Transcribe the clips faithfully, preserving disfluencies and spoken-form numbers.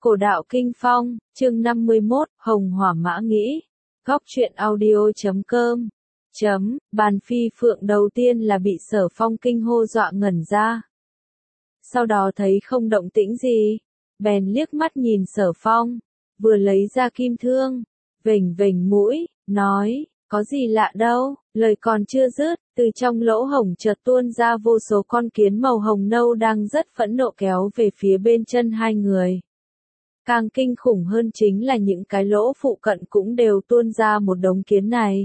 Cổ đạo Kinh Phong, chương năm mươi mốt, Hồng Hỏa Mã Nghĩ. Góc truyện audio chấm com. Chấm, bàn phi phượng đầu tiên là bị Sở Phong kinh hô dọa ngẩn ra. Sau đó thấy không động tĩnh gì, bèn liếc mắt nhìn Sở Phong, vừa lấy ra kim thương, vểnh vểnh mũi, nói, có gì lạ đâu, lời còn chưa dứt, từ trong lỗ hổng chợt tuôn ra vô số con kiến màu hồng nâu đang rất phẫn nộ kéo về phía bên chân hai người. Càng kinh khủng hơn chính là những cái lỗ phụ cận cũng đều tuôn ra một đống kiến này.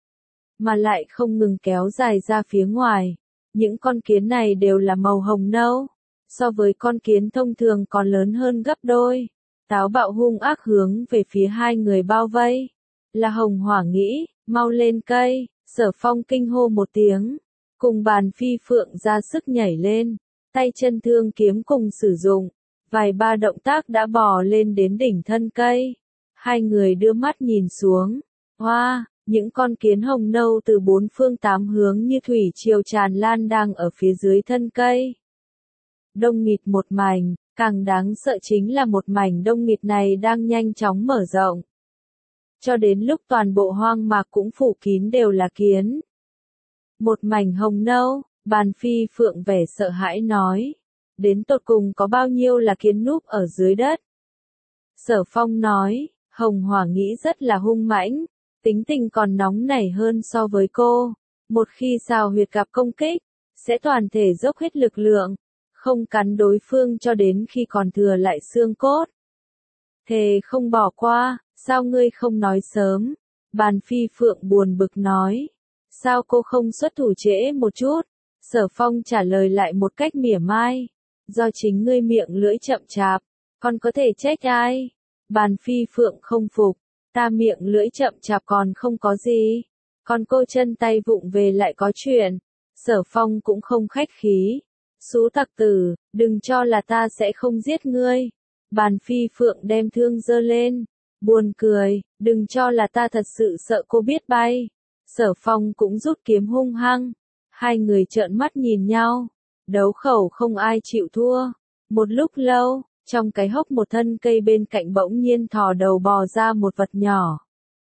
Mà lại không ngừng kéo dài ra phía ngoài. Những con kiến này đều là màu hồng nâu. So với con kiến thông thường còn lớn hơn gấp đôi. Táo bạo hung ác hướng về phía hai người bao vây. Là Hồng Hỏa nghĩ, mau lên cây, Sở Phong kinh hô một tiếng. Cùng bàn phi phượng ra sức nhảy lên. Tay chân thương kiếm cùng sử dụng. Vài ba động tác đã bò lên đến đỉnh thân cây. Hai người đưa mắt nhìn xuống. Hoa, wow, những con kiến hồng nâu từ bốn phương tám hướng như thủy triều tràn lan đang ở phía dưới thân cây. Đông nghịt một mảnh, càng đáng sợ chính là một mảnh đông nghịt này đang nhanh chóng mở rộng. Cho đến lúc toàn bộ hoang mạc cũng phủ kín đều là kiến. Một mảnh hồng nâu, bàn phi phượng vẻ sợ hãi nói. Đến tột cùng có bao nhiêu là kiến núp ở dưới đất. Sở Phong nói, Hồng Hỏa nghĩ rất là hung mãnh, tính tình còn nóng nảy hơn so với cô. Một khi xào huyệt gặp công kích, sẽ toàn thể dốc hết lực lượng, không cắn đối phương cho đến khi còn thừa lại xương cốt. Thề không bỏ qua, sao ngươi không nói sớm? Bàn phi phượng buồn bực nói, sao cô không xuất thủ trễ một chút? Sở Phong trả lời lại một cách mỉa mai. Do chính ngươi miệng lưỡi chậm chạp, còn có thể trách ai? Bàn phi phượng không phục, ta miệng lưỡi chậm chạp còn không có gì, còn cô chân tay vụng về lại có chuyện. Sở Phong cũng không khách khí, xú tặc tử, đừng cho là ta sẽ không giết ngươi. Bàn phi phượng đem thương giơ lên, buồn cười, đừng cho là ta thật sự sợ cô biết bay. Sở Phong cũng rút kiếm hung hăng, hai người trợn mắt nhìn nhau. Đấu khẩu không ai chịu thua. Một lúc lâu, trong cái hốc một thân cây bên cạnh bỗng nhiên thò đầu bò ra một vật nhỏ.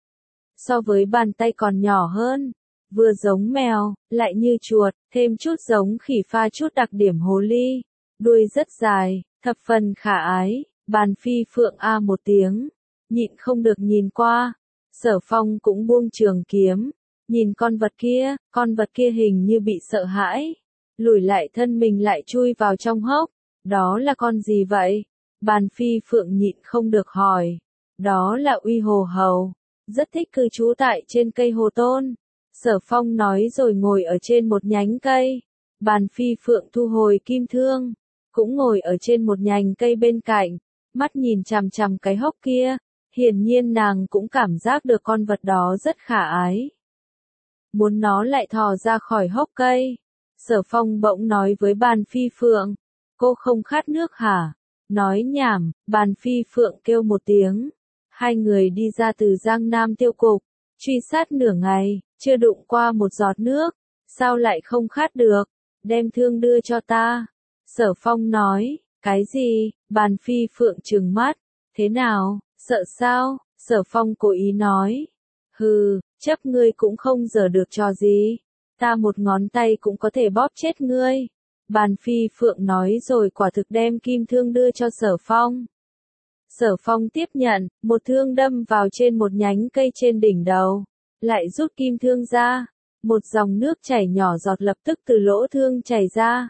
So với bàn tay còn nhỏ hơn, vừa giống mèo, lại như chuột, thêm chút giống khỉ pha chút đặc điểm hồ ly. Đuôi rất dài, thập phần khả ái, bàn phi phượng a một tiếng, nhịn không được nhìn qua. Sở Phong cũng buông trường kiếm, nhìn con vật kia, con vật kia hình như bị sợ hãi. Lùi lại thân mình lại chui vào trong hốc. Đó là con gì vậy? Bàn phi phượng nhịn không được hỏi. Đó là uy hồ hầu. Rất thích cư trú tại trên cây hồ tôn. Sở Phong nói rồi ngồi ở trên một nhánh cây. Bàn phi phượng thu hồi kim thương. Cũng ngồi ở trên một nhành cây bên cạnh. Mắt nhìn chằm chằm cái hốc kia. Hiển nhiên nàng cũng cảm giác được con vật đó rất khả ái. Muốn nó lại thò ra khỏi hốc cây. Sở Phong bỗng nói với bàn phi phượng, cô không khát nước hả? Nói nhảm, bàn phi phượng kêu một tiếng. Hai người đi ra từ Giang Nam tiêu cục, truy sát nửa ngày, chưa đụng qua một giọt nước, sao lại không khát được? Đem thương đưa cho ta. Sở Phong nói, cái gì? Bàn phi phượng trừng mắt, thế nào, sợ sao? Sở Phong cố ý nói, hừ, chấp ngươi cũng không giở được trò gì. Ta một ngón tay cũng có thể bóp chết ngươi. Bàn phi phượng nói rồi quả thực đem kim thương đưa cho Sở Phong. Sở Phong tiếp nhận, một thương đâm vào trên một nhánh cây trên đỉnh đầu. Lại rút kim thương ra. Một dòng nước chảy nhỏ giọt lập tức từ lỗ thương chảy ra.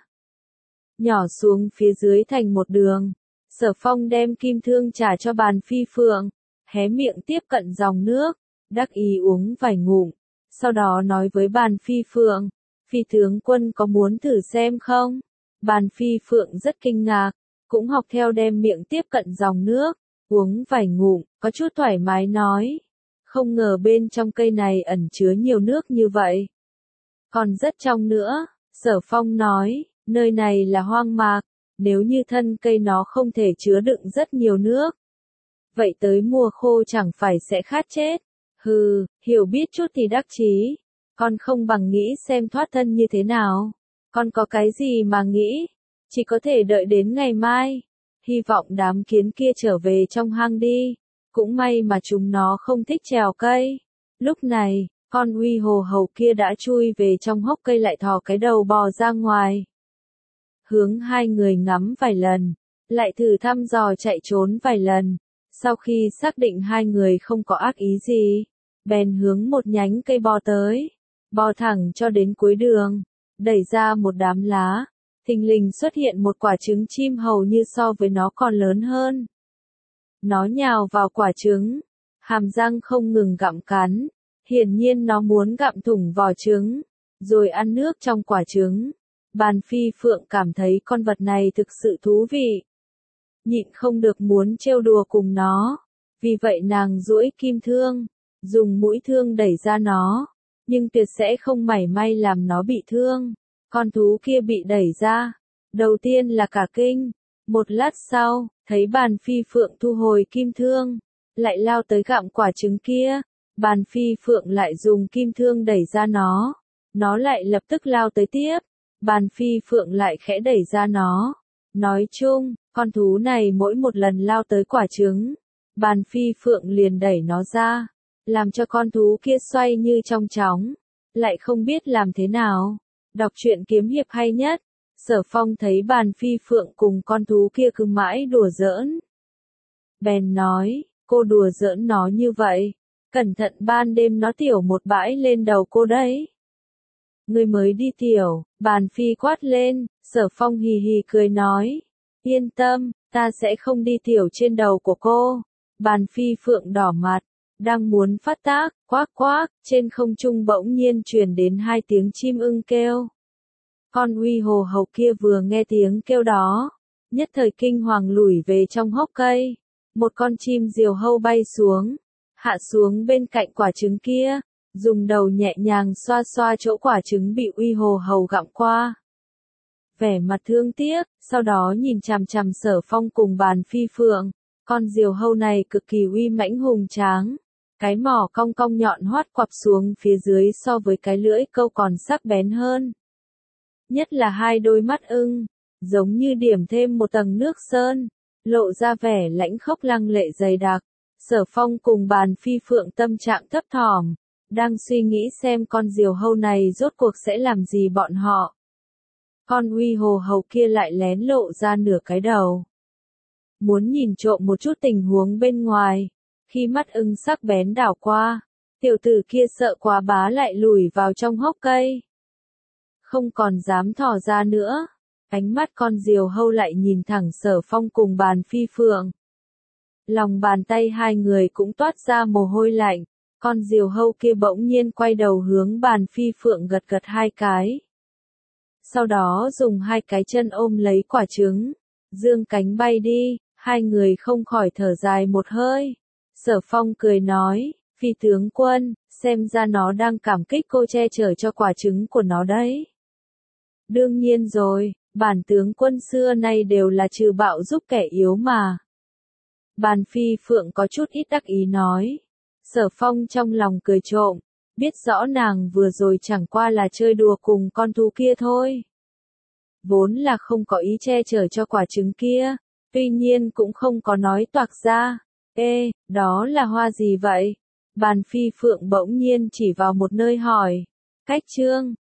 Nhỏ xuống phía dưới thành một đường. Sở Phong đem kim thương trả cho bàn phi phượng. Hé miệng tiếp cận dòng nước. Đắc ý uống vài ngụm. Sau đó nói với bàn phi phượng, phi tướng quân có muốn thử xem không? Bàn phi phượng rất kinh ngạc, cũng học theo đem miệng tiếp cận dòng nước, uống vài ngụm, có chút thoải mái nói. Không ngờ bên trong cây này ẩn chứa nhiều nước như vậy. Còn rất trong nữa, Sở Phong nói, nơi này là hoang mạc, nếu như thân cây nó không thể chứa đựng rất nhiều nước. Vậy tới mùa khô chẳng phải sẽ khát chết. Hừ, hiểu biết chút thì đắc chí, con không bằng nghĩ xem thoát thân như thế nào. Con có cái gì mà nghĩ, chỉ có thể đợi đến ngày mai. hy vọng đám kiến kia trở về trong hang đi. Cũng may mà chúng nó không thích trèo cây. Lúc này, con uy hồ hầu kia đã chui về trong hốc cây lại thò cái đầu bò ra ngoài. Hướng hai người ngắm vài lần, lại thử thăm dò chạy trốn vài lần. Sau khi xác định hai người không có ác ý gì, bèn hướng một nhánh cây bò tới, bò thẳng cho đến cuối đường, đẩy ra một đám lá, thình lình xuất hiện một quả trứng chim hầu như so với nó còn lớn hơn. Nó nhào vào quả trứng, hàm răng không ngừng gặm cắn, hiển nhiên nó muốn gặm thủng vỏ trứng, rồi ăn nước trong quả trứng. Bàn Phi Phượng cảm thấy con vật này thực sự thú vị, nhịn không được muốn trêu đùa cùng nó, vì vậy nàng duỗi kim thương, dùng mũi thương đẩy ra nó, nhưng tuyệt sẽ không mảy may làm nó bị thương. Con thú kia bị đẩy ra, đầu tiên là cả kinh, một lát sau, thấy Bàn Phi Phượng thu hồi kim thương, lại lao tới gặm quả trứng kia, Bàn Phi Phượng lại dùng kim thương đẩy ra nó, nó lại lập tức lao tới tiếp, Bàn Phi Phượng lại khẽ đẩy ra nó. Nói chung, con thú này mỗi một lần lao tới quả trứng, Bàn Phi Phượng liền đẩy nó ra, làm cho con thú kia xoay như trong chóng, lại không biết làm thế nào. Đọc truyện kiếm hiệp hay nhất, Sở Phong thấy Bàn Phi Phượng cùng con thú kia cứ mãi đùa giỡn. Bèn nói, cô đùa giỡn nó như vậy, cẩn thận ban đêm nó tiểu một bãi lên đầu cô đấy. Người mới đi tiểu, Bàn Phi quát lên, Sở Phong hì hì cười nói, yên tâm, ta sẽ không đi tiểu trên đầu của cô. Bàn Phi Phượng đỏ mặt, đang muốn phát tác, quác quác, trên không trung bỗng nhiên truyền đến hai tiếng chim ưng kêu. Con uy hồ hầu kia vừa nghe tiếng kêu đó, nhất thời kinh hoàng lủi về trong hốc cây. Một con chim diều hâu bay xuống, hạ xuống bên cạnh quả trứng kia, dùng đầu nhẹ nhàng xoa xoa chỗ quả trứng bị uy hồ hầu gặm qua. Vẻ mặt thương tiếc, sau đó nhìn chằm chằm Sở Phong cùng Bàn Phi Phượng, con diều hâu này cực kỳ uy mãnh hùng tráng, cái mỏ cong cong nhọn hoắt quặp xuống phía dưới so với cái lưỡi câu còn sắc bén hơn. Nhất là hai đôi mắt ưng, giống như điểm thêm một tầng nước sơn, lộ ra vẻ lãnh khốc lăng lệ dày đặc. Sở Phong cùng Bàn Phi Phượng tâm trạng thấp thỏm, đang suy nghĩ xem con diều hâu này rốt cuộc sẽ làm gì bọn họ. Con uy hồ hầu kia lại lén lộ ra nửa cái đầu, muốn nhìn trộm một chút tình huống bên ngoài. Khi mắt ưng sắc bén đảo qua, tiểu tử kia sợ quá bá lại lùi vào trong hốc cây, không còn dám thò ra nữa. Ánh mắt con diều hâu lại nhìn thẳng Sở Phong cùng Bàn Phi Phượng. Lòng bàn tay hai người cũng toát ra mồ hôi lạnh. Con diều hâu kia bỗng nhiên quay đầu hướng Bàn Phi Phượng gật gật hai cái. Sau đó dùng hai cái chân ôm lấy quả trứng, dương cánh bay đi. Hai người không khỏi thở dài một hơi. Sở Phong cười nói, Phi tướng quân, xem ra nó đang cảm kích cô che chở cho quả trứng của nó đấy. Đương nhiên rồi, bản tướng quân xưa nay đều là trừ bạo giúp kẻ yếu mà. Bàn Phi Phượng có chút ít đắc ý nói. Sở Phong trong lòng cười trộm, biết rõ nàng vừa rồi chẳng qua là chơi đùa cùng con thú kia thôi. Vốn là không có ý che chở cho quả trứng kia, tuy nhiên cũng không có nói toạc ra. Ê, đó là hoa gì vậy? Bàn Phi Phượng bỗng nhiên chỉ vào một nơi hỏi. Cách chương.